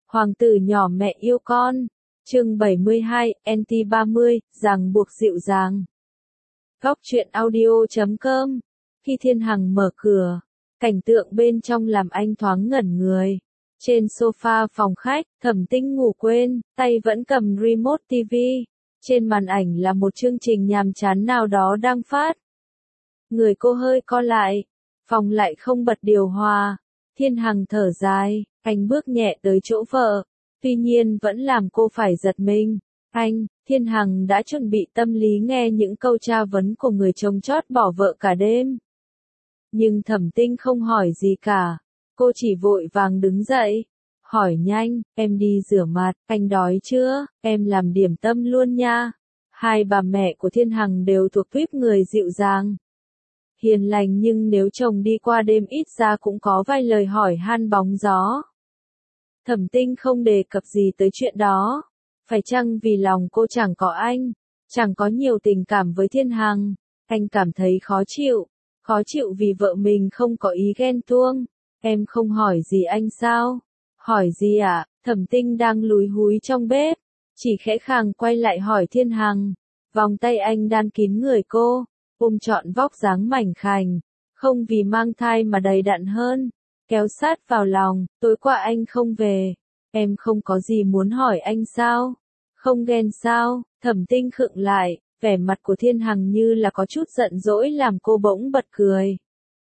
Hoàng tử nhỏ mẹ yêu con. Chương 72, NT30, ràng buộc dịu dàng. Góc truyện audio.com. Khi Thiên Hằng mở cửa, cảnh tượng bên trong làm anh thoáng ngẩn người. Trên sofa phòng khách, Thẩm Tinh ngủ quên, tay vẫn cầm remote TV. Trên màn ảnh là một chương trình nhàm chán nào đó đang phát. Người cô hơi co lại, phòng lại không bật điều hòa. Thiên Hằng thở dài, anh bước nhẹ tới chỗ vợ, tuy nhiên vẫn làm cô phải giật mình. Thiên Hằng đã chuẩn bị tâm lý nghe những câu tra vấn của người chồng chót bỏ vợ cả đêm. Nhưng Thẩm Tinh không hỏi gì cả, cô chỉ vội vàng đứng dậy, hỏi nhanh, em đi rửa mặt, anh đói chưa, em làm điểm tâm luôn nha. Hai bà mẹ của Thiên Hằng đều thuộc tuýp người dịu dàng, hiền lành, nhưng nếu chồng đi qua đêm ít ra cũng có vài lời hỏi han bóng gió. Thẩm Tinh không đề cập gì tới chuyện đó, phải chăng vì lòng cô chẳng có anh, chẳng có nhiều tình cảm với Thiên Hằng. Anh cảm thấy khó chịu vì vợ mình không có ý ghen tuông. Em không hỏi gì anh sao? Hỏi gì ạ? Thẩm Tinh đang lúi húi trong bếp, chỉ khẽ khàng quay lại hỏi Thiên Hằng. Vòng tay anh đan kín người cô, ôm trọn vóc dáng mảnh khảnh, không vì mang thai mà đầy đặn hơn, kéo sát vào lòng. Tối qua anh không về, em không có gì muốn hỏi anh sao? Không ghen sao? Thẩm Tinh khựng lại, vẻ mặt của Thiên Hằng như là có chút giận dỗi làm cô bỗng bật cười.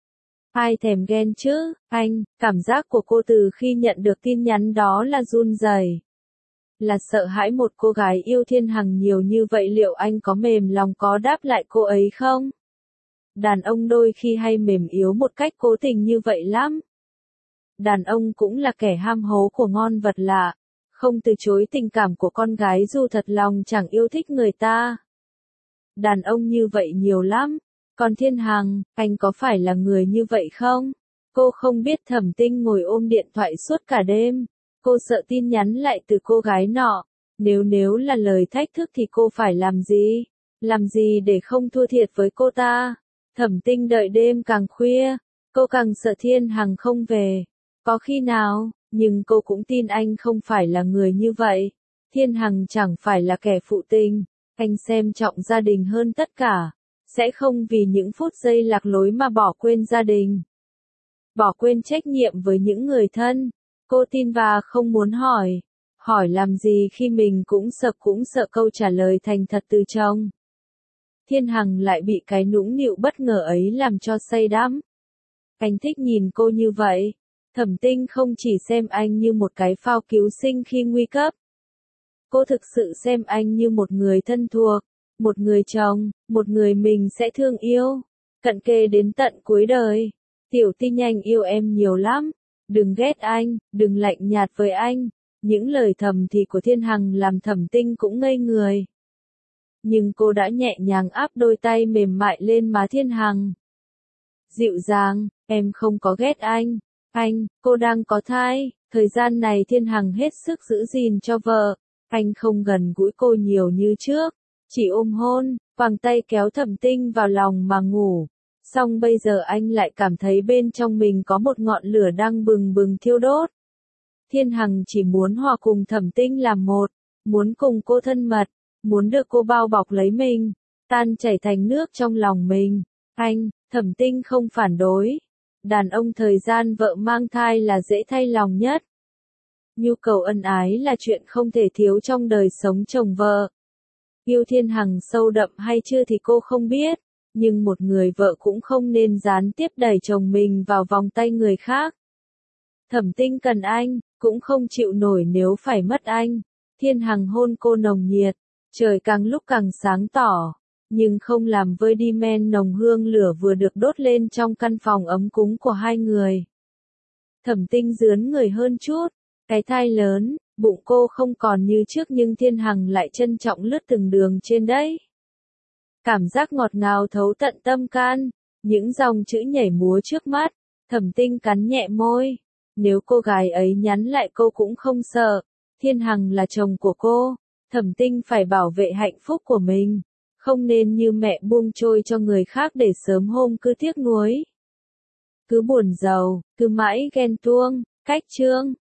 Ai thèm ghen chứ, anh? Cảm giác của cô từ khi nhận được tin nhắn đó là run rẩy, là sợ hãi. Một cô gái yêu Thiên Hằng nhiều như vậy, liệu anh có mềm lòng có đáp lại cô ấy không? Đàn ông đôi khi hay mềm yếu một cách cố tình như vậy lắm. Đàn ông cũng là kẻ ham hố của ngon vật lạ, không từ chối tình cảm của con gái dù thật lòng chẳng yêu thích người ta. Đàn ông như vậy nhiều lắm. Còn Thiên Hằng, anh có phải là người như vậy không? Cô không biết Thẩm Tinh ngồi ôm điện thoại suốt cả đêm. Cô sợ tin nhắn lại từ cô gái nọ. Nếu là lời thách thức thì cô phải làm gì? Làm gì để không thua thiệt với cô ta? Thẩm Tinh đợi đêm càng khuya, cô càng sợ Thiên Hằng không về. Có khi nào, nhưng cô cũng tin anh không phải là người như vậy. Thiên Hằng chẳng phải là kẻ phụ tình. Anh xem trọng gia đình hơn tất cả, sẽ không vì những phút giây lạc lối mà bỏ quên gia đình, bỏ quên trách nhiệm với những người thân. Cô tin và không muốn hỏi làm gì khi mình cũng sợ câu trả lời thành thật từ chồng. Thiên Hằng lại bị cái nũng nịu bất ngờ ấy làm cho say đắm. Anh thích nhìn cô như vậy. Thẩm Tinh không chỉ xem anh như một cái phao cứu sinh khi nguy cấp. Cô thực sự xem anh như một người thân thuộc, một người chồng, một người mình sẽ thương yêu, cận kề đến tận cuối đời. Tiểu Tinh anh yêu em nhiều lắm, đừng ghét anh, đừng lạnh nhạt với anh. Những lời thầm thì của Thiên Hằng làm Thẩm Tinh cũng ngây người. Nhưng cô đã nhẹ nhàng áp đôi tay mềm mại lên má Thiên Hằng. Dịu dàng, em không có ghét anh, cô đang có thai. Thời gian này Thiên Hằng hết sức giữ gìn cho vợ. Anh không gần gũi cô nhiều như trước, chỉ ôm hôn, quàng tay kéo Thẩm Tinh vào lòng mà ngủ. Song bây giờ anh lại cảm thấy bên trong mình có một ngọn lửa đang bừng bừng thiêu đốt. Thiên Hằng chỉ muốn hòa cùng Thẩm Tinh làm một, muốn cùng cô thân mật, muốn được cô bao bọc lấy mình, tan chảy thành nước trong lòng mình. Thẩm Tinh không phản đối. Đàn ông thời gian vợ mang thai là dễ thay lòng nhất. Nhu cầu ân ái là chuyện không thể thiếu trong đời sống chồng vợ. Yêu Thiên Hằng sâu đậm hay chưa thì cô không biết, nhưng một người vợ cũng không nên gián tiếp đẩy chồng mình vào vòng tay người khác. Thẩm Tinh cần anh, cũng không chịu nổi nếu phải mất anh. Thiên Hằng hôn cô nồng nhiệt, trời càng lúc càng sáng tỏ, nhưng không làm vơi đi men nồng hương lửa vừa được đốt lên trong căn phòng ấm cúng của hai người. Thẩm Tinh rướn người hơn chút. Cái thai lớn, bụng cô không còn như trước nhưng Thiên Hằng lại trân trọng lướt từng đường trên đấy. Cảm giác ngọt ngào thấu tận tâm can, những dòng chữ nhảy múa trước mắt. Thẩm Tinh cắn nhẹ môi. Nếu cô gái ấy nhắn lại cô cũng không sợ. Thiên Hằng là chồng của cô. Thẩm Tinh phải bảo vệ hạnh phúc của mình, không nên như mẹ buông trôi cho người khác để sớm hôm cứ tiếc nuối, cứ buồn giàu, cứ mãi ghen tuông. Cách chương